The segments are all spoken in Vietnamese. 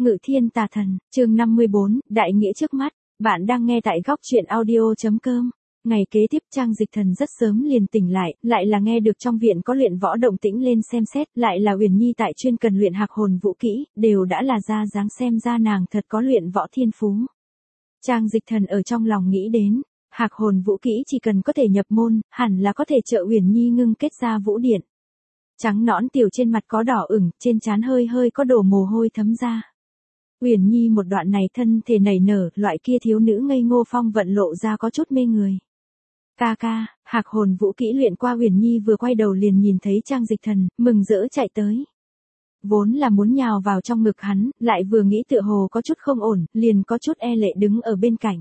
Ngự thiên tà thần, chương 54, đại nghĩa trước mắt, bạn đang nghe tại góc truyện audio.com. Ngày kế tiếp Trang Dịch Thần rất sớm liền tỉnh lại là nghe được trong viện có luyện võ động tĩnh lên xem xét, lại là Uyển Nhi tại chuyên cần luyện hạc hồn vũ kỹ, đều đã là ra dáng xem ra nàng thật có luyện võ thiên phú. Trang Dịch Thần ở trong lòng nghĩ đến, hạc hồn vũ kỹ chỉ cần có thể nhập môn, hẳn là có thể trợ Uyển Nhi ngưng kết ra vũ điện. Trắng nõn tiểu trên mặt có đỏ ửng, trên trán hơi có đổ mồ hôi thấm ra. Uyển Nhi một đoạn này thân thể nảy nở, loại kia thiếu nữ ngây ngô phong vận lộ ra có chút mê người. Ca, hạc hồn vũ kỹ luyện qua. Uyển Nhi vừa quay đầu liền nhìn thấy Trang Dịch Thần, mừng rỡ chạy tới. Vốn là muốn nhào vào trong ngực hắn, lại vừa nghĩ tựa hồ có chút không ổn, liền có chút e lệ đứng ở bên cạnh.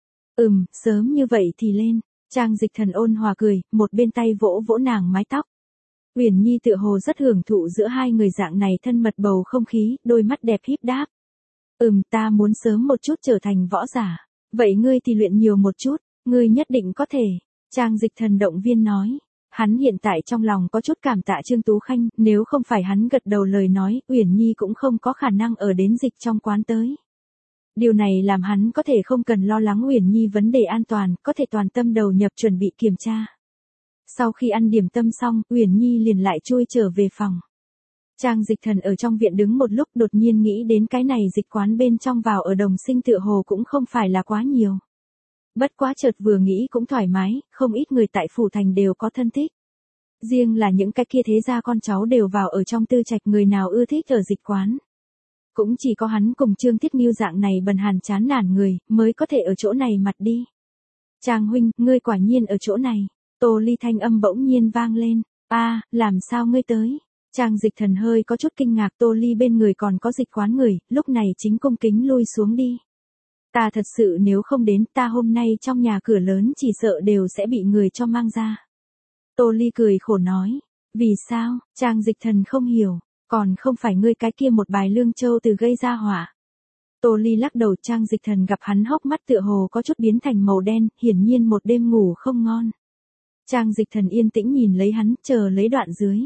Sớm như vậy thì lên. Trang Dịch Thần ôn hòa cười, một bên tay vỗ vỗ nàng mái tóc. Uyển Nhi tựa hồ rất hưởng thụ giữa hai người dạng này thân mật bầu không khí, đôi mắt đẹp híp đáp. Ta muốn sớm một chút trở thành võ giả. Vậy ngươi thì luyện nhiều một chút, ngươi nhất định có thể. Trang Dịch Thần động viên nói. Hắn hiện tại trong lòng có chút cảm tạ Trương Tú Khanh, nếu không phải hắn gật đầu lời nói, Uyển Nhi cũng không có khả năng ở đến dịch trong quán tới. Điều này làm hắn có thể không cần lo lắng Uyển Nhi vấn đề an toàn, có thể toàn tâm đầu nhập chuẩn bị kiểm tra. Sau khi ăn điểm tâm xong, Uyển Nhi liền lại chui trở về phòng. Trang Dịch Thần ở trong viện đứng một lúc đột nhiên nghĩ đến cái này dịch quán bên trong vào ở đồng sinh tựa hồ cũng không phải là quá nhiều. Bất quá chợt vừa nghĩ cũng thoải mái, không ít người tại phủ thành đều có thân thích. Riêng là những cái kia thế gia con cháu đều vào ở trong tư trạch, người nào ưa thích ở dịch quán. Cũng chỉ có hắn cùng Trương Thiết Nghiêu dạng này bần hàn chán nản người, mới có thể ở chỗ này mặt đi. Trang huynh, ngươi quả nhiên ở chỗ này. Tô Ly thanh âm bỗng nhiên vang lên. Làm sao ngươi tới? Trang Dịch Thần hơi có chút kinh ngạc. Tô Ly bên người còn có dịch quán người, lúc này chính cung kính lui xuống đi. Ta thật sự nếu không đến, ta hôm nay trong nhà cửa lớn chỉ sợ đều sẽ bị người cho mang ra. Tô Ly cười khổ nói. Vì sao? Trang Dịch Thần không hiểu. Còn không phải ngươi cái kia một bài lương châu từ gây ra họa. Tô Ly lắc đầu. Trang Dịch Thần gặp hắn hốc mắt tựa hồ có chút biến thành màu đen, hiển nhiên một đêm ngủ không ngon. Trang Dịch Thần yên tĩnh nhìn lấy hắn, chờ lấy đoạn dưới.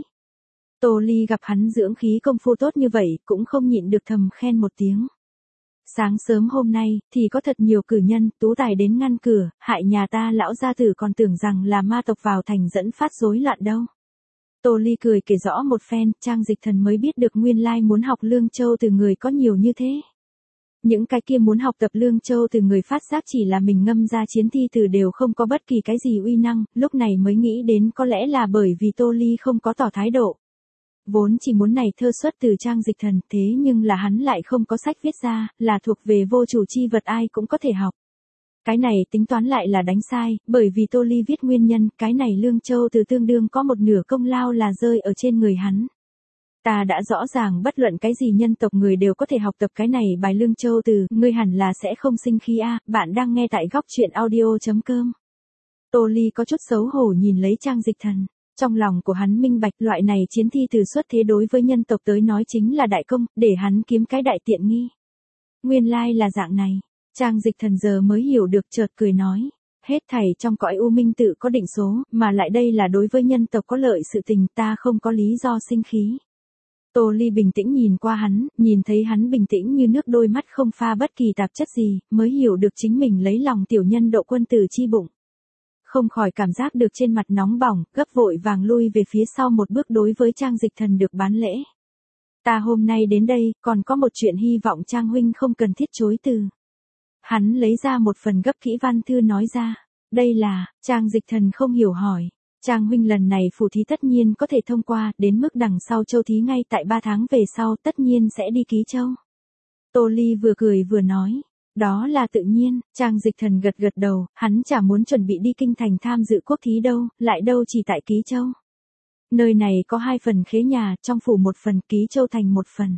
Tô Ly gặp hắn dưỡng khí công phu tốt như vậy, cũng không nhịn được thầm khen một tiếng. Sáng sớm hôm nay, thì có thật nhiều cử nhân, tú tài đến ngăn cửa, hại nhà ta lão gia tử còn tưởng rằng là ma tộc vào thành dẫn phát rối loạn đâu. Tô Ly cười kể rõ một phen, Trang Dịch Thần mới biết được nguyên lai muốn học lương châu từ người có nhiều như thế. Những cái kia muốn học tập lương châu từ người phát giác chỉ là mình ngâm ra chiến thi từ đều không có bất kỳ cái gì uy năng, lúc này mới nghĩ đến có lẽ là bởi vì Tô Ly không có tỏ thái độ. Vốn chỉ muốn này thơ xuất từ Trang Dịch Thần, thế nhưng là hắn lại không có sách viết ra, là thuộc về vô chủ chi vật ai cũng có thể học. Cái này tính toán lại là đánh sai, bởi vì Tô Ly viết nguyên nhân, cái này lương châu từ tương đương có một nửa công lao là rơi ở trên người hắn. Ta đã rõ ràng bất luận cái gì nhân tộc người đều có thể học tập cái này bài lương châu từ, ngươi hẳn là sẽ không sinh khí bạn đang nghe tại góc truyện audio.com. Tô Ly có chút xấu hổ nhìn lấy Trang Dịch Thần, trong lòng của hắn minh bạch loại này chiến thi từ xuất thế đối với nhân tộc tới nói chính là đại công, để hắn kiếm cái đại tiện nghi. Nguyên lai là dạng này, Trang Dịch Thần giờ mới hiểu được chợt cười nói. Hết thảy trong cõi u minh tự có định số, mà lại đây là đối với nhân tộc có lợi sự tình, ta không có lý do sinh khí. Tô Ly bình tĩnh nhìn qua hắn, nhìn thấy hắn bình tĩnh như nước, đôi mắt không pha bất kỳ tạp chất gì, mới hiểu được chính mình lấy lòng tiểu nhân độ quân tử chi bụng. Không khỏi cảm giác được trên mặt nóng bỏng, gấp vội vàng lui về phía sau một bước đối với Trang Dịch Thần được bán lễ. Ta hôm nay đến đây, còn có một chuyện hy vọng Trang huynh không cần thiết chối từ. Hắn lấy ra một phần gấp kỹ văn thư nói ra. Đây là, Trang Dịch Thần không hiểu hỏi. Trang huynh lần này phù thí tất nhiên có thể thông qua, đến mức đằng sau châu thí ngay tại 3 tháng về sau tất nhiên sẽ đi ký châu. Tô Ly vừa cười vừa nói. Đó là tự nhiên. Trang Dịch Thần gật đầu, hắn chả muốn chuẩn bị đi kinh thành tham dự quốc thí đâu, lại đâu chỉ tại ký châu. Nơi này có 2 phần khế nhà, trong phủ 1 phần, ký châu thành 1 phần.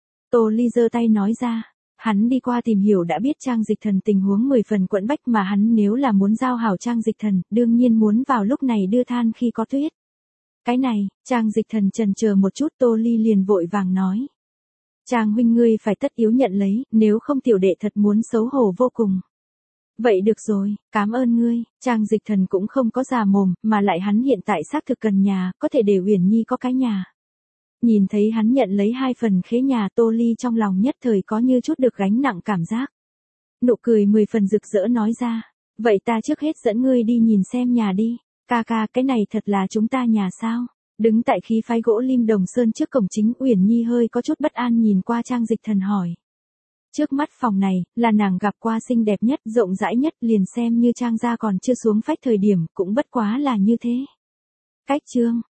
Tô Ly giơ tay nói ra. Hắn đi qua tìm hiểu đã biết Trang Dịch Thần tình huống 10 phần quẫn bách, mà hắn nếu là muốn giao hảo Trang Dịch Thần, đương nhiên muốn vào lúc này đưa than khi có tuyết. Cái này, Trang Dịch Thần chần chờ một chút. Tô Ly liền vội vàng nói. Trang huynh ngươi phải tất yếu nhận lấy, nếu không tiểu đệ thật muốn xấu hổ vô cùng. Vậy được rồi, cảm ơn ngươi. Trang Dịch Thần cũng không có già mồm, mà lại hắn hiện tại xác thực cần nhà, có thể để Uyển Nhi có cái nhà. Nhìn thấy hắn nhận lấy 2 phần khế nhà, Tô Ly trong lòng nhất thời có như chút được gánh nặng cảm giác. Nụ cười 10 phần rực rỡ nói ra, vậy ta trước hết dẫn ngươi đi nhìn xem nhà đi. Ca ca, cái này thật là chúng ta nhà sao? Đứng tại khí phái gỗ lim Đồng Sơn trước cổng chính, Uyển Nhi hơi có chút bất an nhìn qua Trang Dịch Thần hỏi. Trước mắt phòng này, là nàng gặp qua xinh đẹp nhất, rộng rãi nhất, liền xem như Trang gia còn chưa xuống phách thời điểm, cũng bất quá là như thế. Cách chương